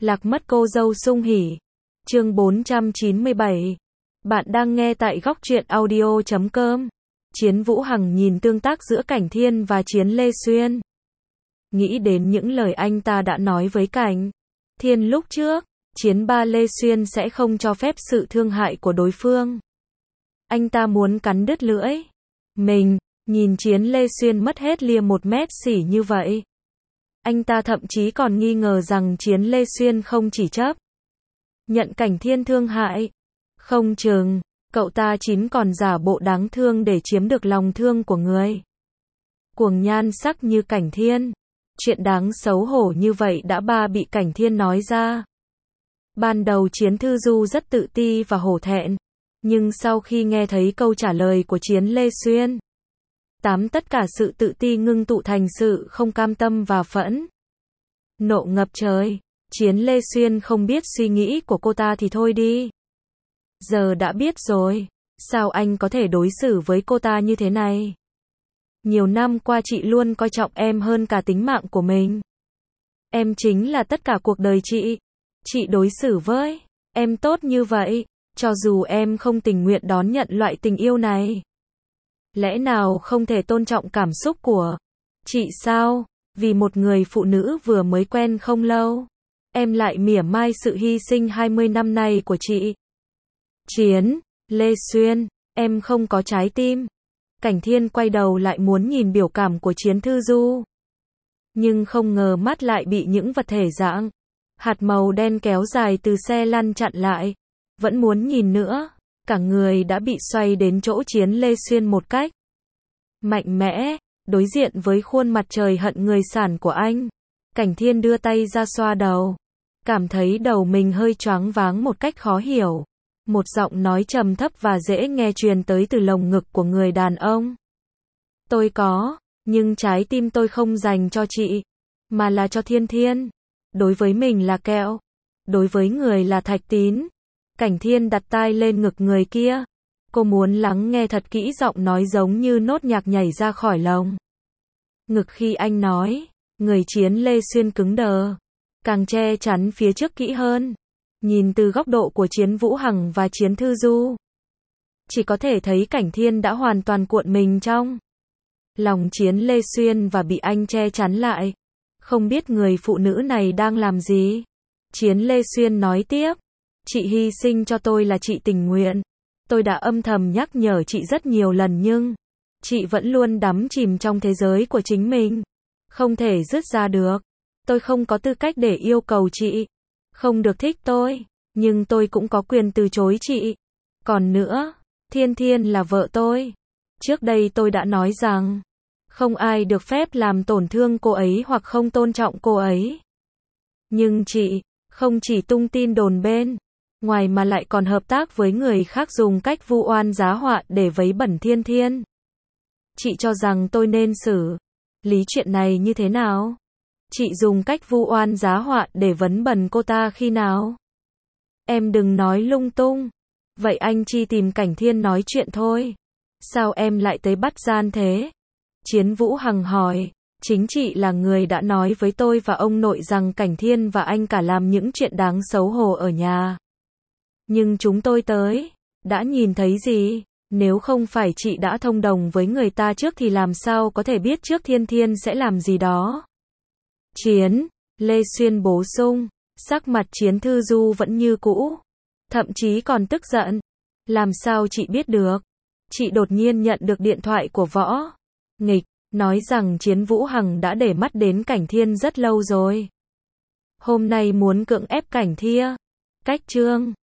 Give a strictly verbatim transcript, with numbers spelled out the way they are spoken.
Lạc mất cô dâu sung hỉ. Chương bốn trăm chín mươi bảy. Bạn đang nghe tại góc truyện audio chấm com. Chiến Vũ Hằng nhìn tương tác giữa Cảnh Thiên và Chiến Lê Xuyên. Nghĩ đến những lời anh ta đã nói với Cảnh Thiên lúc trước, Chiến ba Lê Xuyên sẽ không cho phép sự thương hại của đối phương. Anh ta muốn cắn đứt lưỡi mình, nhìn Chiến Lê Xuyên mất hết lia một mét xỉ như vậy. Anh ta thậm chí còn nghi ngờ rằng Chiến Lê Xuyên không chỉ chấp nhận Cảnh Thiên thương hại, không chừng cậu ta chính còn giả bộ đáng thương để chiếm được lòng thương của người cuồng nhan sắc như Cảnh Thiên. Chuyện đáng xấu hổ như vậy đã ba bị Cảnh Thiên nói ra. Ban đầu Chiến Thư Du rất tự ti và hổ thẹn, nhưng sau khi nghe thấy câu trả lời của Chiến Lê Xuyên, tám tất cả sự tự ti ngưng tụ thành sự không cam tâm và phẫn nộ ngập trời. Chiến Lê Xuyên không biết suy nghĩ của cô ta thì thôi đi. Giờ đã biết rồi, sao anh có thể đối xử với cô ta như thế này? Nhiều năm qua chị luôn coi trọng em hơn cả tính mạng của mình. Em chính là tất cả cuộc đời chị. Chị đối xử với em tốt như vậy, cho dù em không tình nguyện đón nhận loại tình yêu này. Lẽ nào không thể tôn trọng cảm xúc của chị sao? Vì một người phụ nữ vừa mới quen không lâu, em lại mỉa mai sự hy sinh hai mươi năm nay của chị. Chiến Lê Xuyên, em không có trái tim. Cảnh Thiên quay đầu lại muốn nhìn biểu cảm của Chiến Thư Du, nhưng không ngờ mắt lại bị những vật thể dạng hạt màu đen kéo dài từ xe lăn chặn lại. Vẫn muốn nhìn nữa, cả người đã bị xoay đến chỗ Chiến Lê Xuyên một cách mạnh mẽ, đối diện với khuôn mặt trời hận người sản của anh. Cảnh Thiên đưa tay ra xoa đầu, cảm thấy đầu mình hơi choáng váng một cách khó hiểu. Một giọng nói trầm thấp và dễ nghe truyền tới từ lồng ngực của người đàn ông. Tôi có, nhưng trái tim tôi không dành cho chị, mà là cho Thiên Thiên. Đối với mình là kẹo, đối với người là thạch tín. Cảnh Thiên đặt tai lên ngực người kia. Cô muốn lắng nghe thật kỹ giọng nói giống như nốt nhạc nhảy ra khỏi lồng ngực khi anh nói. Người Chiến Lê Xuyên cứng đờ, càng che chắn phía trước kỹ hơn. Nhìn từ góc độ của Chiến Vũ Hằng và Chiến Thư Du, chỉ có thể thấy Cảnh Thiên đã hoàn toàn cuộn mình trong lòng Chiến Lê Xuyên và bị anh che chắn lại. Không biết người phụ nữ này đang làm gì. Chiến Lê Xuyên nói tiếp. Chị hy sinh cho tôi là chị tình nguyện. Tôi đã âm thầm nhắc nhở chị rất nhiều lần nhưng chị vẫn luôn đắm chìm trong thế giới của chính mình, không thể dứt ra được. Tôi không có tư cách để yêu cầu chị không được thích tôi, nhưng tôi cũng có quyền từ chối chị. Còn nữa, Thiên Thiên là vợ tôi. Trước đây tôi đã nói rằng không ai được phép làm tổn thương cô ấy hoặc không tôn trọng cô ấy. Nhưng chị không chỉ tung tin đồn bên ngoài mà lại còn hợp tác với người khác dùng cách vu oan giá họa để vấy bẩn Thiên Thiên. Chị cho rằng tôi nên xử lý chuyện này như thế nào? Chị dùng cách vu oan giá họa để vấn bẩn cô ta khi nào? Em đừng nói lung tung. Vậy anh chỉ tìm Cảnh Thiên nói chuyện thôi. Sao em lại tới bắt gian thế? Chiến Vũ Hằng hỏi. Chính chị là người đã nói với tôi và ông nội rằng Cảnh Thiên và anh cả làm những chuyện đáng xấu hổ ở nhà. Nhưng chúng tôi tới, đã nhìn thấy gì? Nếu không phải chị đã thông đồng với người ta trước thì làm sao có thể biết trước Thiên Thiên sẽ làm gì đó? Chiến Lê Xuyên bổ sung. Sắc mặt Chiến Thư Du vẫn như cũ, thậm chí còn tức giận. Làm sao chị biết được? Chị đột nhiên nhận được điện thoại của Võ Nghịch, nói rằng Chiến Vũ Hằng đã để mắt đến Cảnh Thiên rất lâu rồi. Hôm nay muốn cưỡng ép Cảnh Thiên. Cách chương